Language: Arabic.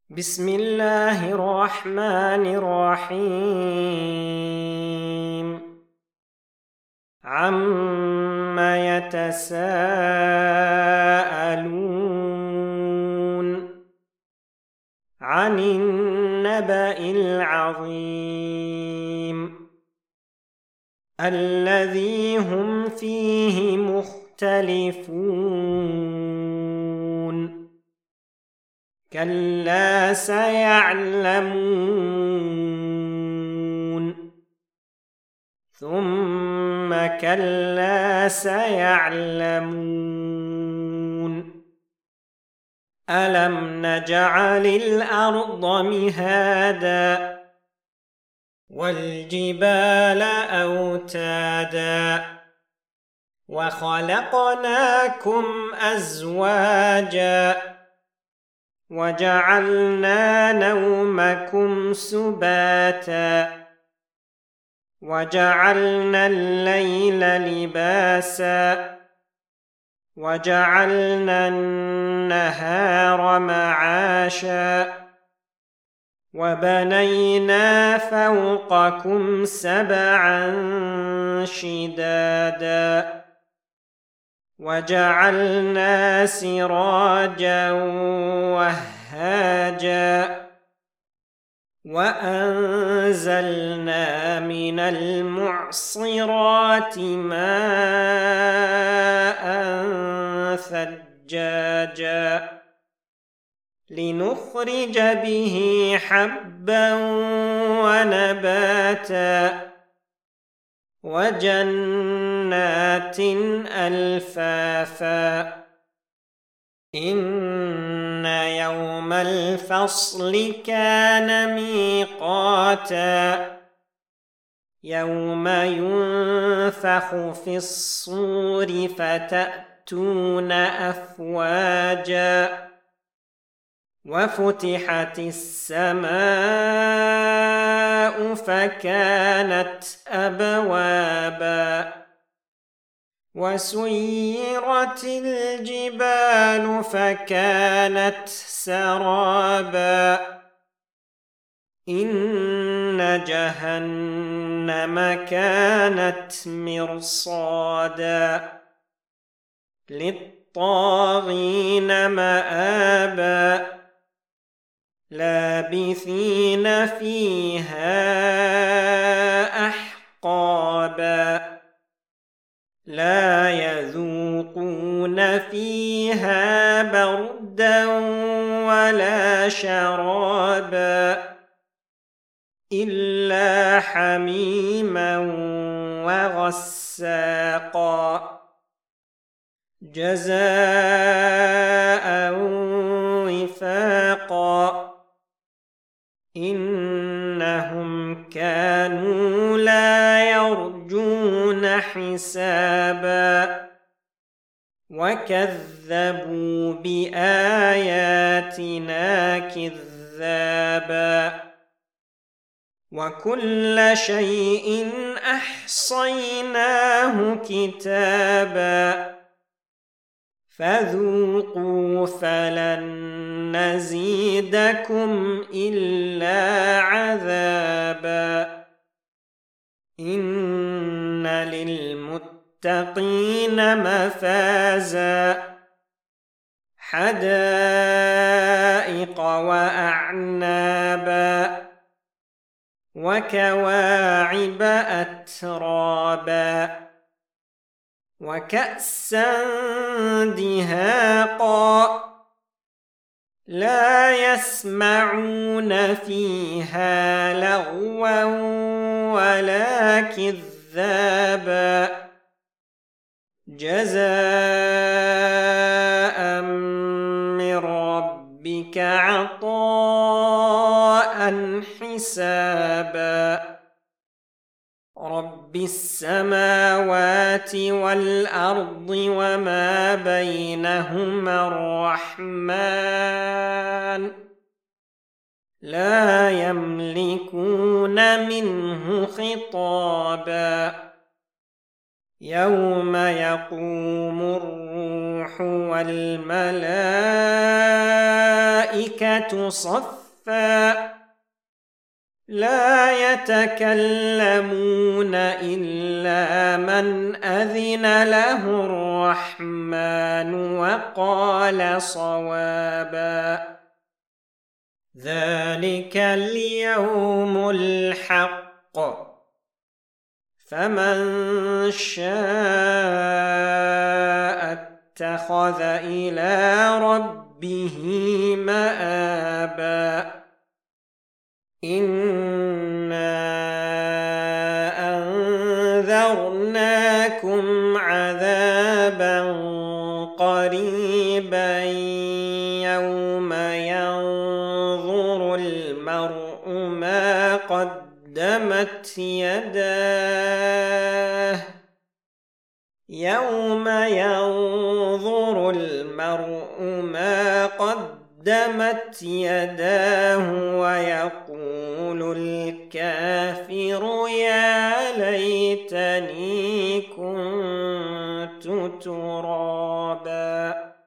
بسم الله الرحمن الرحيم عم يتساءلون عن النبأ العظيم الذي هم فيه مختلفون كلا سيعلمون ثم كلا سيعلمون ألم نجعل الأرض مهادا والجبال أوتادا وخلقناكم أزواجا وجعلنا نومكم سباتا وجعلنا الليل لباسا وجعلنا النهار معاشا وبنينا فوقكم سبعا شدادا وجعلنا سراجا وهاجا وأنزلنا من المعصرات ماء ثجاجا لنخرج به حبا ونباتا وجنات ألفافا إن يوم الفصل كان ميقاتا يوم ينفخ في الصور فتأتون أفواجا وفتحت السماء فكانت أبوابا وسيرت الجبال فكانت سرابا إن جهنم كانت مرصادا للطاغين مآبا لابثين فيها أحقابا لا يذوقون فيها بردا ولا شرابا إلا حميما وغساقا جزاء وفاقا إنهم كانوا لا يرجون حسابا وكذبوا بآياتنا كذابا وكل شيء أحصيناه كتابا فذوقوا فلن نزيدكم إلا عذابا إن للمتقين مفازا حدائق وأعنابا وكواعب أترابا وكأسا دهاقا لا يسمعون فيها لغوا ولا كذابا جزاء من ربك عطاء حسابا رب السماوات والأرض وما بينهما الرحمن لا يملكون منه خطابا يوم يقوم الروح والملائكة والملائكة صفا لا يتكلمون إلا من أذن له الرحمن وقال صوابا ذلك اليوم الحق فمن شاء اتخذ إلى ربه مآبا إنا أنذرناكم عذابا قريبا يوم ينظر المرء ما قدمت يداه يوم ينظر المرء ما قدمت يداه ويقول الكافر يا ليتني كنت ترابا